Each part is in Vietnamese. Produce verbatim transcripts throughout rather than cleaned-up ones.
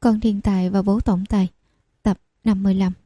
Con thiên tài và bố tổng tài, tập năm mươi lăm.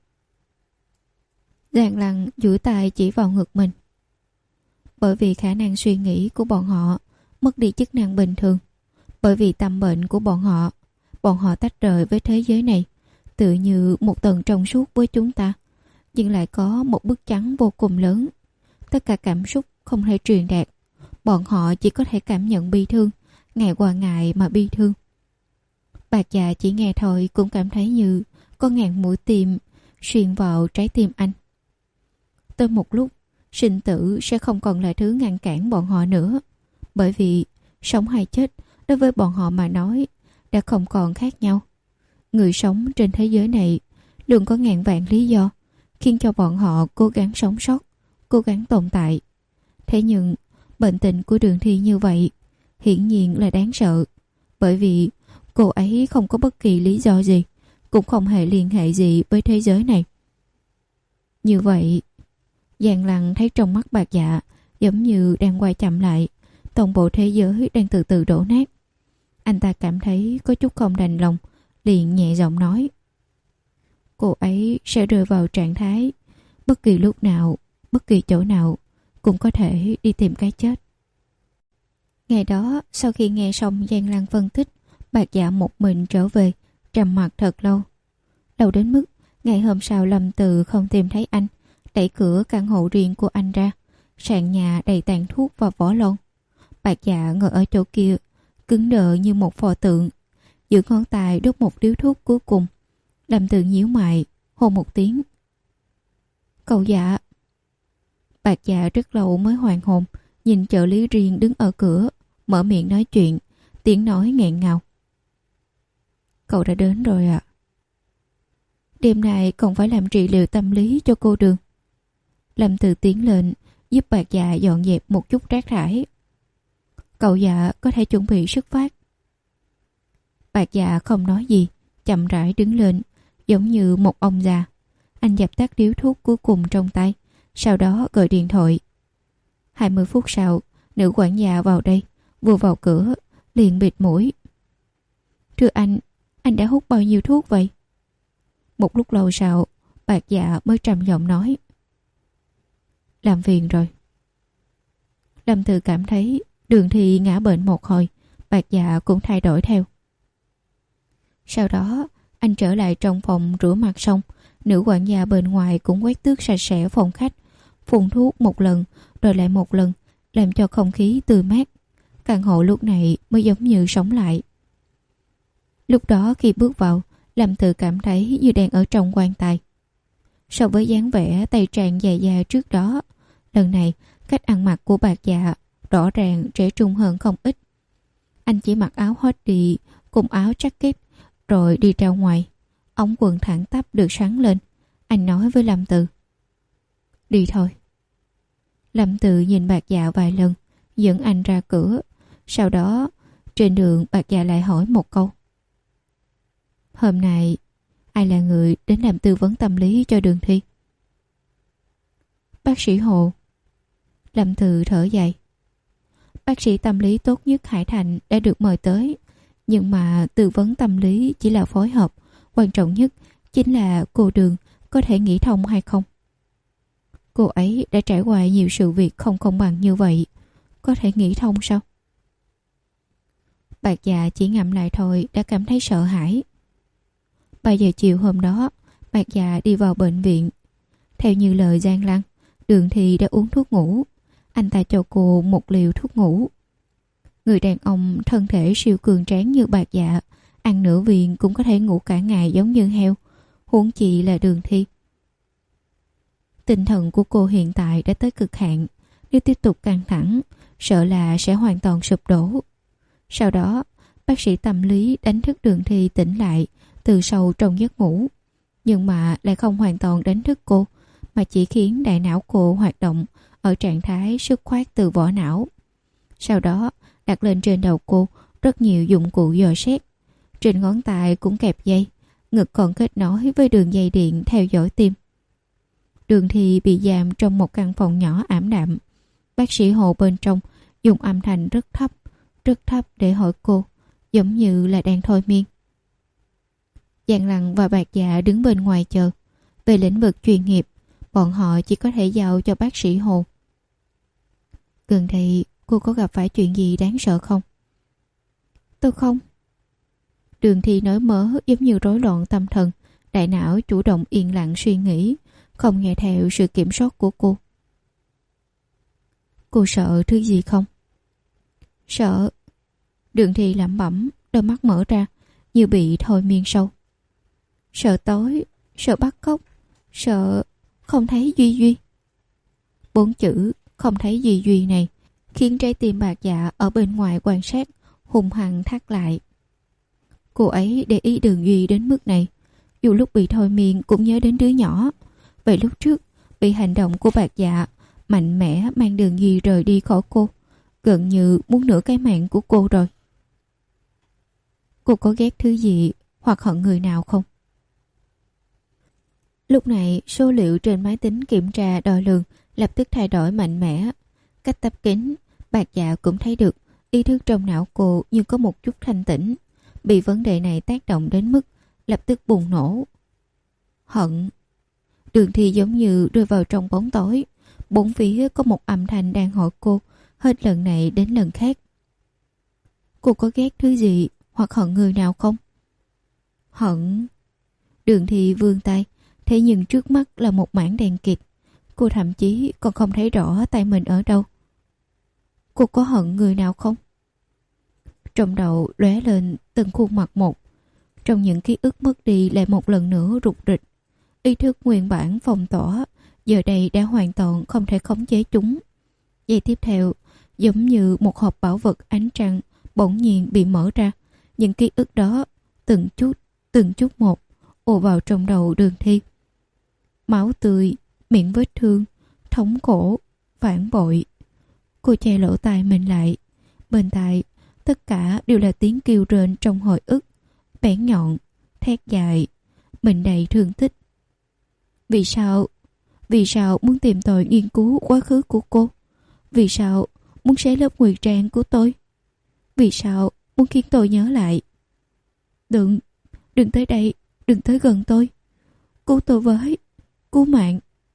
Giang Lăng duỗi tay chỉ vào ngực mình. Bởi vì khả năng suy nghĩ của bọn họ mất đi chức năng bình thường, bởi vì tâm bệnh của bọn họ, bọn họ tách rời với thế giới này, tự như một tầng trong suốt với chúng ta, nhưng lại có một bức chắn vô cùng lớn. Tất cả cảm xúc không thể truyền đạt, bọn họ chỉ có thể cảm nhận bi thương, ngày qua ngày mà bi thương. Bạc Dạ chỉ nghe thôi cũng cảm thấy như có ngàn mũi tim xuyên vào trái tim anh. Tới một lúc, sinh tử sẽ không còn là thứ ngăn cản bọn họ nữa, bởi vì sống hay chết đối với bọn họ mà nói đã không còn khác nhau. Người sống trên thế giới này luôn có ngàn vạn lý do khiến cho bọn họ cố gắng sống sót, cố gắng tồn tại. Thế nhưng bệnh tình của Đường Thi như vậy hiển nhiên là đáng sợ, bởi vì cô ấy không có bất kỳ lý do gì, cũng không hề liên hệ gì với thế giới này. Như vậy, Giang Lăng thấy trong mắt Bạc Dạ giống như đang quay chậm lại, toàn bộ thế giới đang từ từ đổ nát. Anh ta cảm thấy có chút không đành lòng, liền nhẹ giọng nói: cô ấy sẽ rơi vào trạng thái bất kỳ lúc nào, bất kỳ chỗ nào cũng có thể đi tìm cái chết. Ngày đó, sau khi nghe xong Giang Lăng phân tích, Bạc Dạ một mình trở về, trầm mặc thật lâu. Lâu đến mức ngày hôm sau Lâm Từ không tìm thấy anh, đẩy cửa căn hộ riêng của anh ra, sàn nhà đầy tàn thuốc và vỏ lon. Bạc Dạ ngồi ở chỗ kia, cứng đờ như một pho tượng, giữa ngón tay đốt một điếu thuốc cuối cùng. Lâm Từ nhíu mày, hô một tiếng: cậu Dạ. Bạc Dạ rất lâu mới hoàn hồn, nhìn trợ lý riêng đứng ở cửa, mở miệng nói chuyện, tiếng nói nghẹn ngào: cậu đã đến rồi ạ. À? Đêm nay còn phải làm trị liệu tâm lý cho cô Đường. Lâm Từ tiến lên giúp Bạc Dạ dọn dẹp một chút rác rải. Cậu Dạ có thể chuẩn bị xuất phát. Bạc Dạ không nói gì, chậm rãi đứng lên, giống như một ông già. Anh dập tắt điếu thuốc cuối cùng trong tay, sau đó gọi điện thoại. Hai mươi phút sau, nữ quản gia vào đây, vừa vào cửa liền bịt mũi: thưa anh, anh đã hút bao nhiêu thuốc vậy? Một lúc lâu sau, Bạc Dạ mới trầm giọng nói: làm phiền rồi. Lâm Từ cảm thấy Đường Thi ngã bệnh một hồi, Bạc Dạ cũng thay đổi theo. Sau đó, anh trở lại trong phòng rửa mặt xong, nữ quản gia bên ngoài cũng quét tước sạch sẽ phòng khách, phun thuốc một lần, rồi lại một lần, làm cho không khí tươi mát. Căn hộ lúc này mới giống như sống lại. Lúc đó khi bước vào, Lâm Từ cảm thấy như đang ở trong quan tài. So với dáng vẻ tay tràn dài da trước đó, lần này cách ăn mặc của Bạc Dạ rõ ràng trẻ trung hơn không ít. Anh chỉ mặc áo hoodie cùng áo jacket rồi đi ra ngoài, ống quần thẳng tắp được sắn lên. Anh nói với Lâm Từ: đi thôi. Lâm Từ nhìn Bạc Dạ vài lần, dẫn anh ra cửa. Sau đó trên đường Bạc Dạ lại hỏi một câu: hôm nay ai là người đến làm tư vấn tâm lý cho Đường Thi? Bác sĩ Hồ. Lâm Từ thở dài. Bác sĩ tâm lý tốt nhất Hải Thành đã được mời tới, nhưng mà tư vấn tâm lý chỉ là phối hợp, quan trọng nhất chính là cô Đường có thể nghĩ thông hay không. Cô ấy đã trải qua nhiều sự việc không công bằng như vậy, có thể nghĩ thông sao? Bạc Dạ chỉ ngậm lại thôi đã cảm thấy sợ hãi. Ba giờ chiều hôm đó, Bạc Dạ đi vào bệnh viện. Theo như lời Giang Lăng, Đường Thi đã uống thuốc ngủ. Anh ta cho cô một liều thuốc ngủ. Người đàn ông thân thể siêu cường tráng như Bạc Dạ, ăn nửa viên cũng có thể ngủ cả ngày giống như heo, huống chi là Đường Thi. Tinh thần của cô hiện tại đã tới cực hạn, nếu tiếp tục căng thẳng, sợ là sẽ hoàn toàn sụp đổ. Sau đó, bác sĩ tâm lý đánh thức Đường Thi tỉnh lại từ sâu trong giấc ngủ, nhưng mà lại không hoàn toàn đánh thức cô, mà chỉ khiến đại não cô hoạt động ở trạng thái xuất phát từ vỏ não. Sau đó đặt lên trên đầu cô rất nhiều dụng cụ dò xét, trên ngón tay cũng kẹp dây, ngực còn kết nối với đường dây điện theo dõi tim. Đường Thi bị giam trong một căn phòng nhỏ ảm đạm. Bác sĩ Hồ bên trong dùng âm thanh rất thấp, rất thấp để hỏi cô, giống như là đang thôi miên: Giang Lăng và Bạc Dạ đứng bên ngoài chờ. Về lĩnh vực chuyên nghiệp, bọn họ chỉ có thể giao cho bác sĩ Hồ. Gần đây cô có gặp phải chuyện gì đáng sợ không? Tôi không. Đường Thi nói mớ giống như rối loạn tâm thần. Đại não chủ động yên lặng suy nghĩ, không nghe theo sự kiểm soát của cô. Cô sợ thứ gì không? Sợ. Đường Thi lẩm bẩm, đôi mắt mở ra như bị thôi miên sâu. Sợ tối, sợ bắt cóc, sợ không thấy Duy Duy. Bốn chữ không thấy Duy Duy này khiến trái tim Bạc Dạ ở bên ngoài quan sát hung hăng thắt lại. Cô ấy để ý Đường Duy đến mức này, dù lúc bị thôi miên cũng nhớ đến đứa nhỏ. Vậy lúc trước bị hành động của Bạc Dạ mạnh mẽ mang Đường Duy rời đi khỏi cô, gần như muốn nửa cái mạng của cô rồi. Cô có ghét thứ gì hoặc hận người nào không? Lúc này số liệu trên máy tính kiểm tra đo lường lập tức thay đổi mạnh mẽ. Cách tắp kính, Bạc Dạ cũng thấy được ý thức trong não cô như có một chút thanh tĩnh. Bị vấn đề này tác động đến mức lập tức bùng nổ. Hận. Đường Thi giống như rơi vào trong bóng tối. Bốn phía có một âm thanh đang hỏi cô hết lần này đến lần khác. Cô có ghét thứ gì hoặc hận người nào không? Hận. Đường Thi vươn tay, thế nhưng trước mắt là một mảng đen kịt. Cô thậm chí còn không thấy rõ tay mình ở đâu. Cô có hận người nào không? Trong đầu lóe lên từng khuôn mặt một. Trong những ký ức mất đi lại một lần nữa rụt rịch. Ý thức nguyên bản phong tỏa giờ đây đã hoàn toàn không thể khống chế chúng. Giây tiếp theo, giống như một hộp bảo vật ánh trăng bỗng nhiên bị mở ra. Những ký ức đó từng chút, từng chút một ùa vào trong đầu Đường Thi. Máu tươi, miệng vết thương, thống khổ, phản bội. Cô che lỗ tai mình lại. Bên tai tất cả đều là tiếng kêu rên trong hồi ức, bén nhọn, thét dài, mình đầy thương tích. Vì sao? Vì sao muốn tìm tòi nghiên cứu quá khứ của cô? Vì sao muốn xé lớp ngụy trang của tôi? Vì sao muốn khiến tôi nhớ lại? Đừng, đừng tới đây, đừng tới gần tôi. Cứu tôi với, cứu mạng.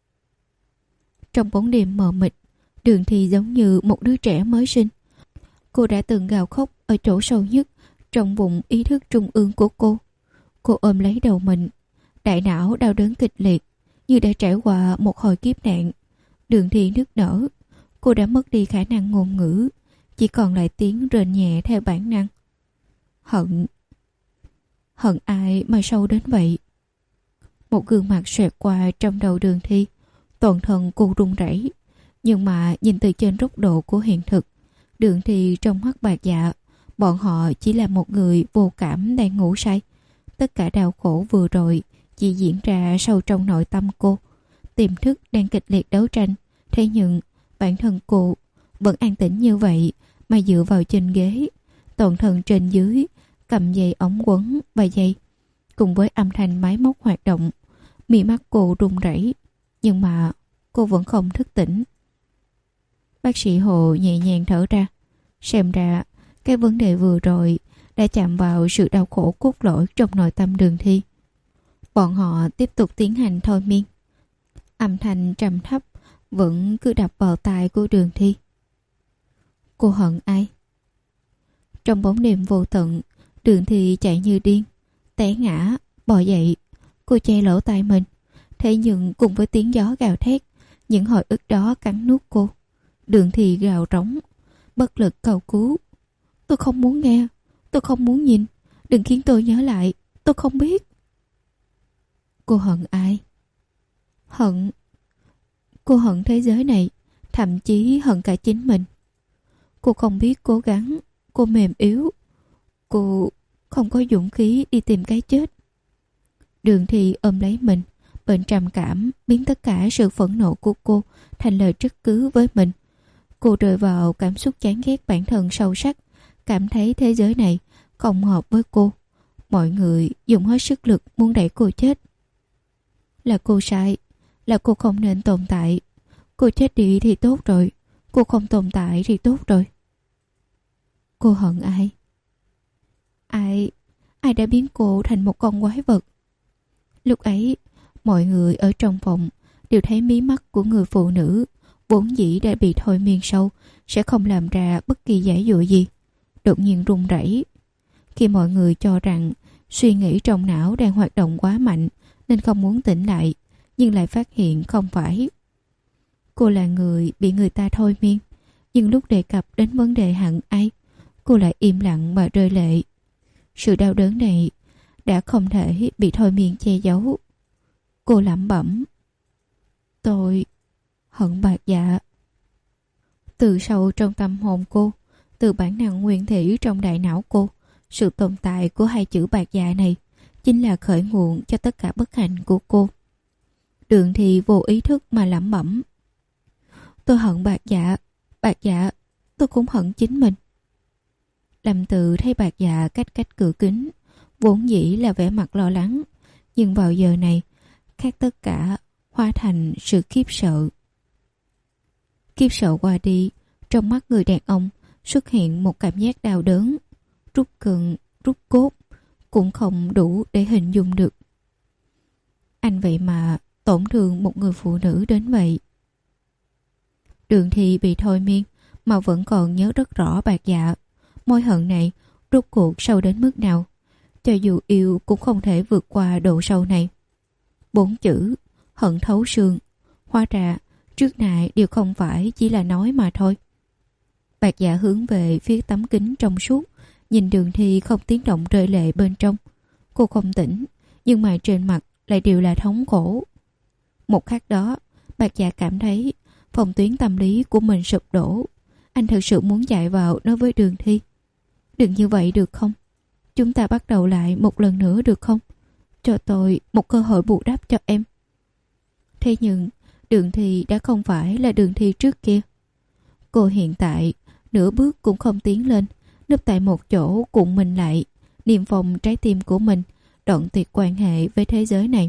Trong bóng đêm mờ mịt, Đường Thi giống như một đứa trẻ mới sinh. Cô đã từng gào khóc ở chỗ sâu nhất trong vùng ý thức trung ương của cô. Cô ôm lấy đầu mình, đại não đau đớn kịch liệt như đã trải qua một hồi kiếp nạn. Đường Thi nức nở. Cô đã mất đi khả năng ngôn ngữ, chỉ còn lại tiếng rên nhẹ theo bản năng. Hận. Hận ai mà sâu đến vậy? Một gương mặt xoẹt qua trong đầu Đường Thi. Toàn thân cô run rẩy. Nhưng mà nhìn từ trên góc độ của hiện thực, Đường Thi trong mắt Bạc Dạ, bọn họ chỉ là một người vô cảm đang ngủ say. Tất cả đau khổ vừa rồi chỉ diễn ra sâu trong nội tâm cô. Tiềm thức đang kịch liệt đấu tranh. Thế nhưng bản thân cô vẫn an tĩnh như vậy mà dựa vào trên ghế, toàn thân trên dưới cầm dây ống quấn và dây. Cùng với âm thanh máy móc hoạt động, mí mắt cô run rẩy, nhưng mà cô vẫn không thức tỉnh. Bác sĩ Hồ nhẹ nhàng thở ra. Xem ra cái vấn đề vừa rồi đã chạm vào sự đau khổ cốt lõi trong nội tâm Đường Thi. Bọn họ tiếp tục tiến hành thôi miên. Âm thanh trầm thấp vẫn cứ đập vào tai của Đường Thi. Cô hận ai? Trong bóng đêm vô tận, Đường Thi chạy như điên, té ngã, bò dậy. Cô che lỗ tai mình. Thế nhưng cùng với tiếng gió gào thét, những hồi ức đó cắn nuốt cô. Đường Thi gào rống, bất lực cầu cứu. Tôi không muốn nghe, tôi không muốn nhìn. Đừng khiến tôi nhớ lại, tôi không biết. Cô hận ai? Hận. Cô hận thế giới này, thậm chí hận cả chính mình. Cô không biết cố gắng, cô mềm yếu. Cô không có dũng khí đi tìm cái chết. Đường Thi ôm lấy mình, bệnh trầm cảm biến tất cả sự phẫn nộ của cô thành lời trách cứ với mình. Cô rơi vào cảm xúc chán ghét bản thân sâu sắc, cảm thấy thế giới này không hợp với cô. Mọi người dùng hết sức lực muốn đẩy cô chết. Là cô sai, là cô không nên tồn tại. Cô chết đi thì tốt rồi, cô không tồn tại thì tốt rồi. Cô hận ai? Ai, ai đã biến cô thành một con quái vật? Lúc ấy, mọi người ở trong phòng đều thấy mí mắt của người phụ nữ vốn dĩ đã bị thôi miên sâu, sẽ không làm ra bất kỳ giải dụa gì, đột nhiên run rẩy. Khi mọi người cho rằng suy nghĩ trong não đang hoạt động quá mạnh nên không muốn tỉnh lại, nhưng lại phát hiện không phải. Cô là người bị người ta thôi miên, nhưng lúc đề cập đến vấn đề hận ai, cô lại im lặng mà rơi lệ. Sự đau đớn này đã không thể bị thôi miên che giấu. Cô lẩm bẩm: tôi hận Bạc Dạ. Từ sâu trong tâm hồn cô, từ bản năng nguyên thủy trong đại não cô, sự tồn tại của hai chữ Bạc Dạ này chính là khởi nguồn cho tất cả bất hạnh của cô. Đường Thì vô ý thức mà lẩm bẩm: tôi hận Bạc Dạ, Bạc Dạ, tôi cũng hận chính mình. Lâm Tự thấy Bạc Dạ cách cách cửa kính, vốn dĩ là vẻ mặt lo lắng, nhưng vào giờ này khác tất cả, hóa thành sự khiếp sợ. Khiếp sợ qua đi, trong mắt người đàn ông xuất hiện một cảm giác đau đớn, rút cừng, rút cốt, cũng không đủ để hình dung được. Anh vậy mà tổn thương một người phụ nữ đến vậy. Đường Thì bị thôi miên mà vẫn còn nhớ rất rõ Bạc Dạ. Mối hận này rốt cuộc sâu đến mức nào, cho dù yêu cũng không thể vượt qua độ sâu này. Bốn chữ hận thấu xương, hóa ra trước nay đều không phải chỉ là nói mà thôi. Bạc Dạ hướng về phía tấm kính trong suốt, nhìn Đường Thi không tiếng động rơi lệ bên trong. Cô không tỉnh, nhưng mà trên mặt lại đều là thống khổ. Một khắc đó, Bạc Dạ cảm thấy phòng tuyến tâm lý của mình sụp đổ. Anh thật sự muốn chạy vào nói với Đường Thi: đừng như vậy được không? Chúng ta bắt đầu lại một lần nữa được không? Cho tôi một cơ hội bù đắp cho em. Thế nhưng Đường Thi đã không phải là Đường Thi trước kia. Cô hiện tại nửa bước cũng không tiến lên, núp tại một chỗ cuộn mình lại, niềm phòng trái tim của mình, đoạn tuyệt quan hệ với thế giới này.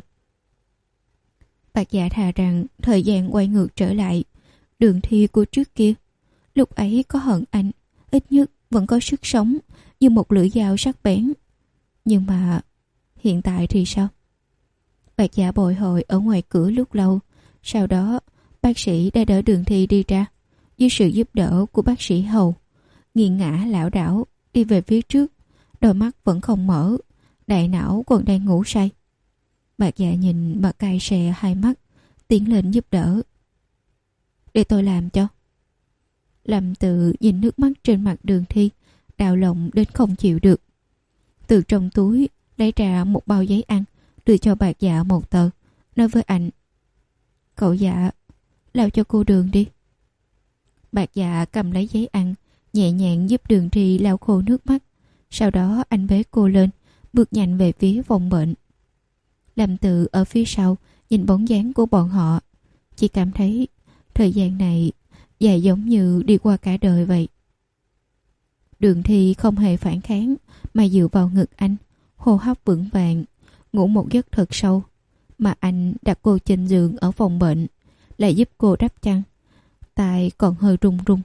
Bạc Dạ thà rằng thời gian quay ngược trở lại. Đường Thi của trước kia, lúc ấy có hận anh, ít nhất vẫn có sức sống như một lưỡi dao sắc bén. Nhưng mà hiện tại thì sao? Bạc Dạ bồi hồi ở ngoài cửa lúc lâu. Sau đó bác sĩ đã đỡ Đường Thi đi ra. Dưới sự giúp đỡ của bác sĩ hầu, nghiêng ngã lảo đảo đi về phía trước, đôi mắt vẫn không mở, đại não còn đang ngủ say. Bạc Dạ nhìn mà cay xè hai mắt, tiến lên giúp đỡ. Để tôi làm cho. Lâm Tự nhìn nước mắt trên mặt Đường Thi, đau lòng đến không chịu được. Từ trong túi lấy ra một bao giấy ăn, đưa cho Bạc Dạ một tờ, nói với anh: cậu Dạ, lau cho cô Đường đi. Bạc Dạ cầm lấy giấy ăn, nhẹ nhàng giúp Đường Thi lau khô nước mắt. Sau đó anh bế cô lên, bước nhanh về phía phòng bệnh. Lâm Tự ở phía sau nhìn bóng dáng của bọn họ, chỉ cảm thấy thời gian này dài giống như đi qua cả đời vậy. Đường Thi không hề phản kháng mà dựa vào ngực anh, hô hấp vững vàng, ngủ một giấc thật sâu. Mà anh đặt cô trên giường ở phòng bệnh, lại giúp cô đắp chăn, tay còn hơi run run.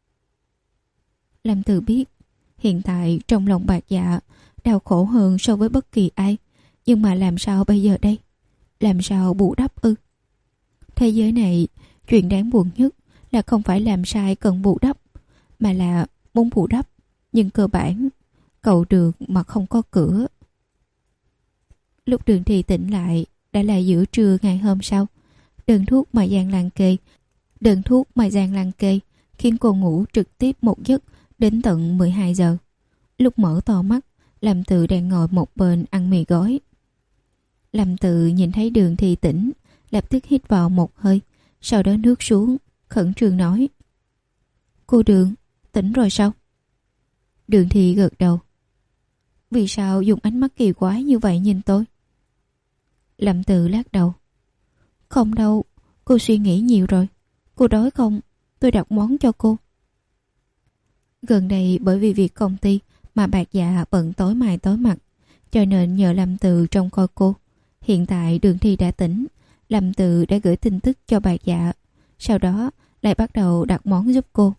Lâm Tự biết hiện tại trong lòng Bạc Dạ đau khổ hơn so với bất kỳ ai, nhưng mà làm sao bây giờ đây? Làm sao bù đắp ư? Thế giới này, chuyện đáng buồn nhất là không phải làm sai cần bù đắp, mà là muốn bù đắp nhưng cơ bản cầu được mà không có cửa. Lúc Đường Thi tỉnh lại đã là giữa trưa ngày hôm sau. Đơn thuốc mà Giang Lan kê Đơn thuốc mà Giang Lan kê khiến cô ngủ trực tiếp một giấc đến tận mười hai giờ. Lúc mở to mắt, Lâm Tự đang ngồi một bên ăn mì gói. Lâm Tự nhìn thấy Đường Thi tỉnh, lập tức hít vào một hơi, sau đó nuốt xuống, khẩn trương nói: cô Đường, tỉnh rồi sao? Đường Thi gật đầu. Vì sao dùng ánh mắt kỳ quái như vậy nhìn tôi? Lâm Tự lắc đầu. Không đâu, cô suy nghĩ nhiều rồi. Cô đói không? Tôi đặt món cho cô. Gần đây bởi vì việc công ty mà Bạc Dạ bận tối mai tối mặt, cho nên nhờ Lâm Tự trông coi cô. Hiện tại Đường Thi đã tỉnh, Lâm Tự đã gửi tin tức cho Bạc Dạ, sau đó lại bắt đầu đặt món giúp cô.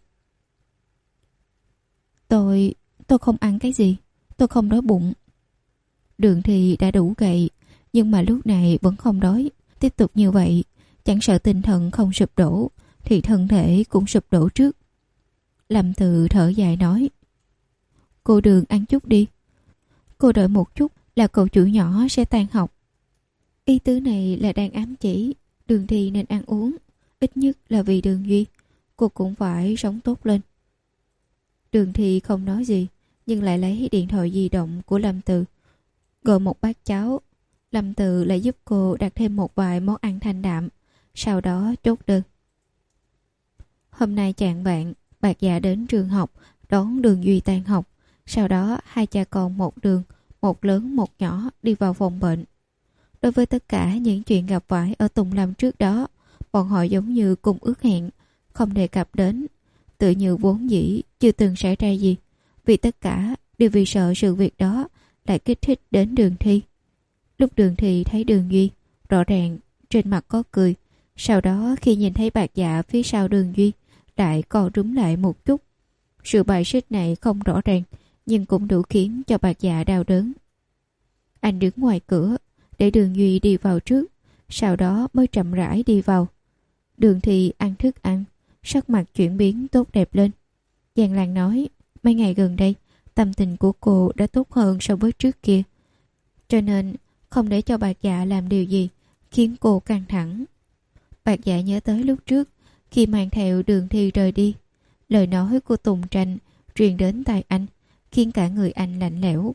Tôi... tôi không ăn cái gì, tôi không đói bụng. Đường Thi đã đủ gầy, Nhưng mà lúc này vẫn không đói. Tiếp tục như vậy, chẳng sợ tinh thần không sụp đổ thì thân thể cũng sụp đổ trước. Lâm Từ thở dài nói: Cô Đường ăn chút đi. Cô đợi một chút là cậu chủ nhỏ sẽ tan học. Ý tứ này là đang ám chỉ Đường Thi nên ăn uống, ít nhất là vì Đường Duy. Cô cũng phải sống tốt lên. Đường Thi không nói gì, nhưng lại lấy điện thoại di động của Lâm Từ, gọi một bát cháo. Lâm Từ lại giúp cô đặt thêm một vài món ăn thanh đạm, sau đó chốt đơn. Hôm nay chạng vạng, Bạc Dạ đến trường học đón Đường Duy tan học. Sau đó hai cha con một Đường, một lớn một nhỏ đi vào phòng bệnh. Đối với tất cả những chuyện gặp phải ở Tùng Lâm trước đó, bọn họ giống như cùng ước hẹn, không đề cập đến, tự như vốn dĩ chưa từng xảy ra gì. Vì tất cả đều vì sợ sự việc đó lại kích thích đến Đường Thi. Lúc Đường Thi thấy Đường Duy, rõ ràng trên mặt có cười. Sau đó khi nhìn thấy Bạc Dạ phía sau Đường Duy, lại co rúm lại một chút. Sự bài xích này không rõ ràng, nhưng cũng đủ khiến cho Bạc Dạ đau đớn. Anh đứng ngoài cửa để Đường Duy đi vào trước, sau đó mới chậm rãi đi vào. Đường Thi ăn thức ăn, sắc mặt chuyển biến tốt đẹp lên. Giang Lan nói: Mấy ngày gần đây tâm tình của cô đã tốt hơn so với trước kia, cho nên không để cho Bạc Dạ làm điều gì khiến cô căng thẳng. Bạc Dạ nhớ tới lúc trước khi mang theo Đường Thi rời đi, lời nói của Tùng Tranh truyền đến tai anh, khiến cả người anh lạnh lẽo.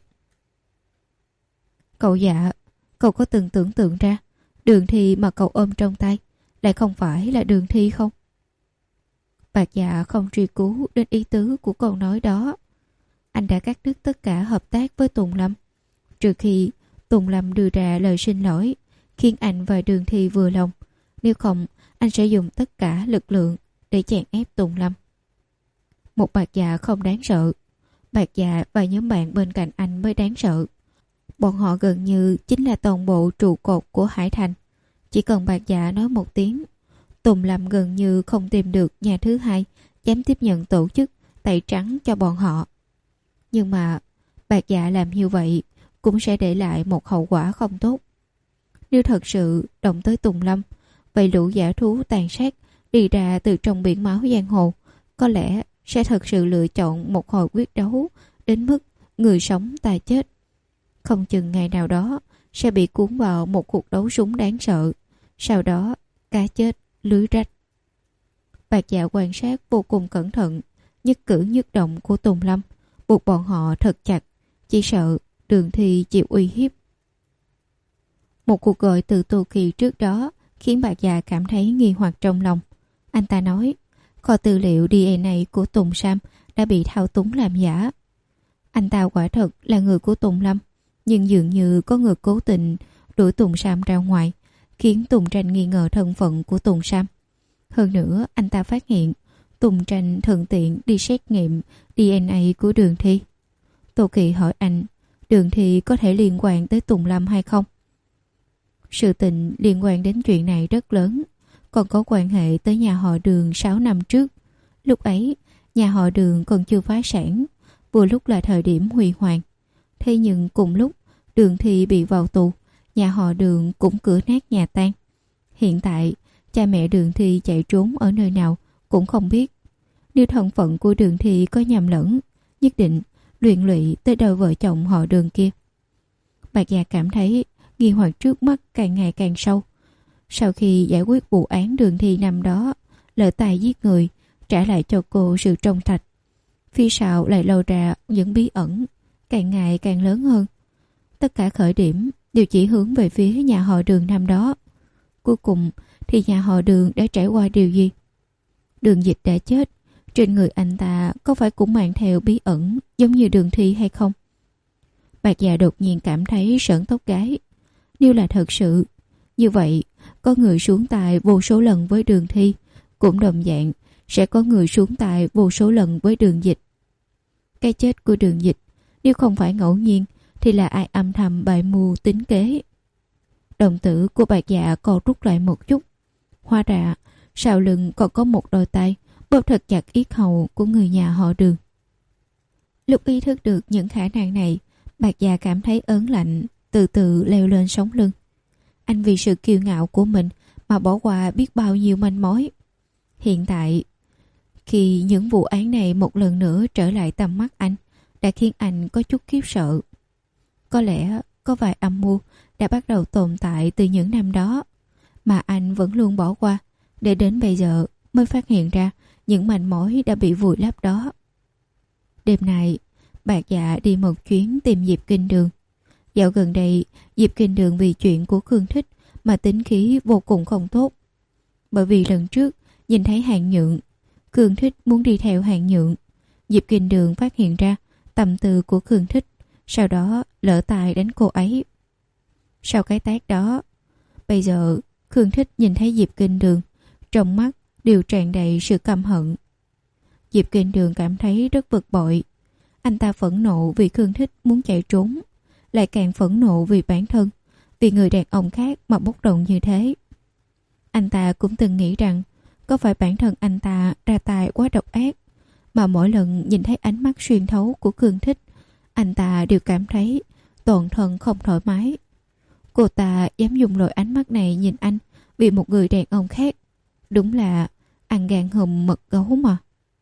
Cậu Dạ, cậu có từng tưởng tượng ra Đường Thi mà cậu ôm trong tay lại không phải là Đường Thi không? Bạc Dạ không truy cứu đến ý tứ của câu nói đó. Anh đã cắt đứt tất cả hợp tác với Tùng Lâm, trừ khi Tùng Lâm đưa ra lời xin lỗi khiến anh và Đường Thi vừa lòng. Nếu không, anh sẽ dùng tất cả lực lượng để chèn ép Tùng Lâm. Một Bạc Dạ không đáng sợ. Bạc Dạ và nhóm bạn bên cạnh anh mới đáng sợ. Bọn họ gần như chính là toàn bộ trụ cột của Hải Thành. Chỉ cần Bạc Dạ nói một tiếng, Tùng Lâm gần như không tìm được nhà thứ hai dám tiếp nhận tổ chức tẩy trắng cho bọn họ. Nhưng mà Bạc Dạ làm như vậy cũng sẽ để lại một hậu quả không tốt. Nếu thật sự động tới Tùng Lâm, vậy lũ giả thú tàn sát đi ra từ trong biển máu giang hồ có lẽ sẽ thật sự lựa chọn một hồi quyết đấu đến mức người sống ta chết. Không chừng ngày nào đó sẽ bị cuốn vào một cuộc đấu súng đáng sợ, sau đó cá chết lưới rách. Bạc Dạ quan sát vô cùng cẩn thận nhất cử nhất động của Tùng Lâm, buộc bọn họ thật chặt, chỉ sợ Đường Thi chịu uy hiếp. Một cuộc gọi từ Tô Kỳ trước đó khiến Bạc Dạ cảm thấy nghi hoặc trong lòng. Anh ta nói kho tư liệu đê en a của Tùng Sam đã bị thao túng làm giả. Anh ta quả thật là người của Tùng Lâm, nhưng dường như có người cố tình đuổi Tùng Sam ra ngoài, khiến Tùng Tranh nghi ngờ thân phận của Tùng Sam. Hơn nữa, anh ta phát hiện Tùng Tranh thuận tiện đi xét nghiệm đê en a của Đường Thi. Tô Kỳ hỏi anh, Đường Thi có thể liên quan tới Tùng Lâm hay không? Sự tình liên quan đến chuyện này rất lớn, còn có quan hệ tới nhà họ Đường sáu năm trước. Lúc ấy, nhà họ Đường còn chưa phá sản, vừa lúc là thời điểm huy hoàng. Thế nhưng cùng lúc Đường Thi bị vào tù, nhà họ Đường cũng cửa nát nhà tan. Hiện tại, cha mẹ Đường Thi chạy trốn ở nơi nào cũng không biết. Nếu thân phận của Đường Thi có nhầm lẫn, nhất định luyện lụy tới đôi vợ chồng họ Đường kia. Bạc Dạ cảm thấy nghi hoặc trước mắt càng ngày càng sâu. Sau khi giải quyết vụ án Đường Thi năm đó, lỡ tài giết người, trả lại cho cô sự trong sạch, phía sau lại lôi ra những bí ẩn càng ngày càng lớn hơn. Tất cả khởi điểm đều chỉ hướng về phía nhà họ Đường năm đó. Cuối cùng thì nhà họ Đường đã trải qua điều gì? Đường Dịch đã chết, trên người anh ta có phải cũng mang theo bí ẩn giống như Đường Thi hay không? Bạc Dạ đột nhiên cảm thấy sởn tóc gáy. Nếu là thật sự như vậy, có người xuống tay vô số lần với Đường Thi, cũng đồng dạng sẽ có người xuống tay vô số lần với Đường Dịch. Cái chết của Đường Dịch nếu không phải ngẫu nhiên thì là ai âm thầm bày mưu tính kế? Đồng tử của Bạc Dạ co rút lại một chút. Hóa ra sau lưng còn có một đôi tay bóp thật chặt yết hầu của người nhà họ Đường. Lúc ý thức được những khả năng này, Bạc Dạ cảm thấy ớn lạnh từ từ leo lên sống lưng. anh vì sự kiêu ngạo của mình mà bỏ qua biết bao nhiêu manh mối. Hiện tại, khi những vụ án này một lần nữa trở lại tầm mắt anh, đã khiến anh có chút khiếp sợ. Có lẽ có vài âm mưu đã bắt đầu tồn tại từ những năm đó, mà anh vẫn luôn bỏ qua, để đến bây giờ mới phát hiện ra những manh mối đã bị vùi lấp đó. Đêm nay, Bạc Dạ đi một chuyến tìm Diệp Kinh Đường. Dạo gần đây, Diệp Kinh Đường vì chuyện của Khương Thích mà tính khí vô cùng không tốt. Bởi vì lần trước nhìn thấy Hàng Nhượng, Khương Thích muốn đi theo Hàng Nhượng. Diệp Kinh Đường phát hiện ra tâm tư của Khương Thích, sau đó lỡ tài đánh cô ấy. Sau cái tát đó, bây giờ Khương Thích nhìn thấy Diệp Kinh Đường, trong mắt đều tràn đầy sự căm hận. Diệp Kinh Đường cảm thấy rất bực bội. Anh ta phẫn nộ vì Khương Thích muốn chạy trốn, lại càng phẫn nộ vì bản thân, vì người đàn ông khác mà bốc đồng như thế. Anh ta cũng từng nghĩ rằng có phải bản thân anh ta ra tay quá độc ác, mà mỗi lần nhìn thấy ánh mắt xuyên thấu của Khương Thích, anh ta đều cảm thấy toàn thân không thoải mái. Cô ta dám dùng loại ánh mắt này nhìn anh vì một người đàn ông khác, đúng là ăn gan hùm mật gấu mà.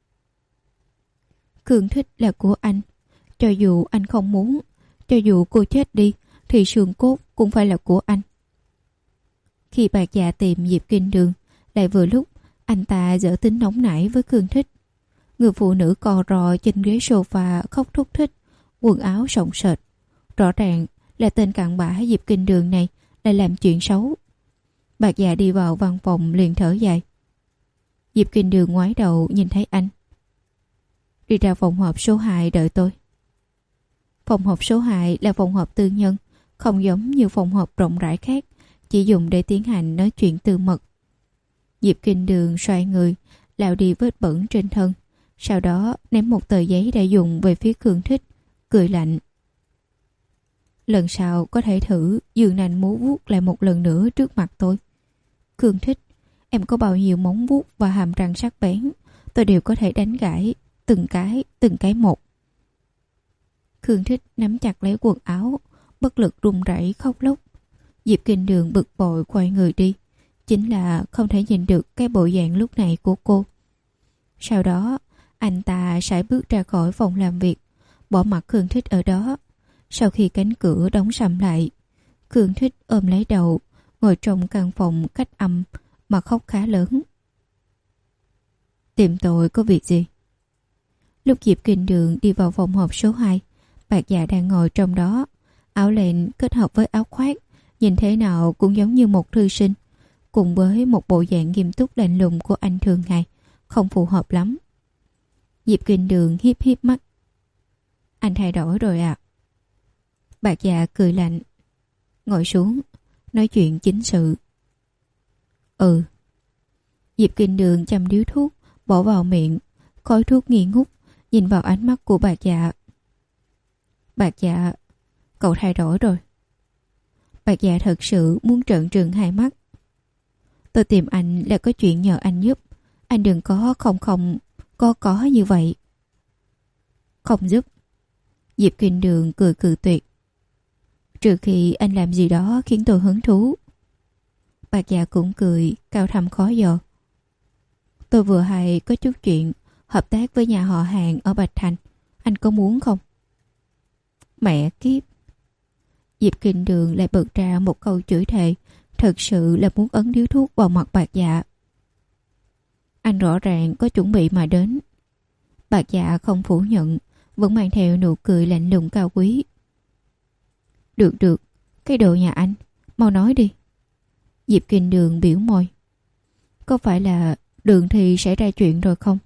Khương Thích là của anh, cho dù anh không muốn, cho dù cô chết đi thì xương cốt cũng phải là của anh. Khi Bạc Dạ tìm Diệp Kinh Đường, lại vừa lúc anh ta giở tính nóng nảy với Khương Thích. Người phụ nữ cò rò trên ghế sofa khóc thút thít, quần áo sộng sệt. Rõ ràng là tên cặn bã Diệp Kinh Đường này lại làm chuyện xấu. Bạc Dạ đi vào văn phòng liền thở dài. Diệp Kinh Đường ngoái đầu nhìn thấy anh. Đi ra phòng họp số hai đợi tôi. Phòng họp số hai là phòng họp tư nhân, không giống như phòng họp rộng rãi khác, chỉ dùng để tiến hành nói chuyện tư mật. Diệp Kinh Đường xoay người, lau đi vết bẩn trên thân, sau đó ném một tờ giấy đã dùng về phía Khương Thích, cười lạnh. Lần sau có thể thử giường nành múa vuốt lại một lần nữa trước mặt tôi. Khương Thích, em có bao nhiêu móng vuốt và hàm răng sắc bén, tôi đều có thể đánh gãy, từng cái, từng cái một. Khương Thích nắm chặt lấy quần áo, bất lực run rẩy khóc lóc. Diệp Kinh Đường bực bội quay người đi, chính là không thể nhìn được cái bộ dạng lúc này của cô. Sau đó, anh ta sải bước ra khỏi phòng làm việc, bỏ mặc Khương Thích ở đó. Sau khi cánh cửa đóng sầm lại, Khương Thích ôm lấy đầu, ngồi trong căn phòng cách âm mà khóc khá lớn. Tìm tôi có việc gì? Lúc Diệp Kinh Đường đi vào phòng họp số hai, Bạc Dạ đang ngồi trong đó, áo len kết hợp với áo khoác, nhìn thế nào cũng giống như một thư sinh, cùng với một bộ dạng nghiêm túc lạnh lùng của anh thường ngày, không phù hợp lắm. Diệp Kinh Đường hiếp hiếp mắt. Anh thay đổi rồi ạ. À? Bạc Dạ cười lạnh. Ngồi xuống, nói chuyện chính sự. Ừ. Diệp Kinh Đường châm điếu thuốc, bỏ vào miệng, khói thuốc nghi ngút, nhìn vào ánh mắt của Bạc Dạ. Bạc Dạ, cậu thay đổi rồi. Bạc Dạ thật sự muốn trợn trừng hai mắt. Tôi tìm anh là có chuyện nhờ anh giúp. Anh đừng có không không có có như vậy. Không giúp. Diệp Kinh Đường cười cự tuyệt. Trừ khi anh làm gì đó khiến tôi hứng thú. Bạc Dạ cũng cười, cao thâm khó dò. Tôi vừa hay có chút chuyện hợp tác với nhà họ Hàng ở Bạch Thành. Anh có muốn không? Mẹ kiếp. Diệp Kinh Đường lại bật ra một câu chửi thề, thật sự là muốn ấn điếu thuốc vào mặt Bạc Dạ. Anh rõ ràng có chuẩn bị mà đến. Bạc Dạ không phủ nhận, vẫn mang theo nụ cười lạnh lùng cao quý. Được được, cái đồ nhà anh, mau nói đi. Diệp Kinh Đường biểu môi. Có phải là Đường thì xảy ra chuyện rồi không?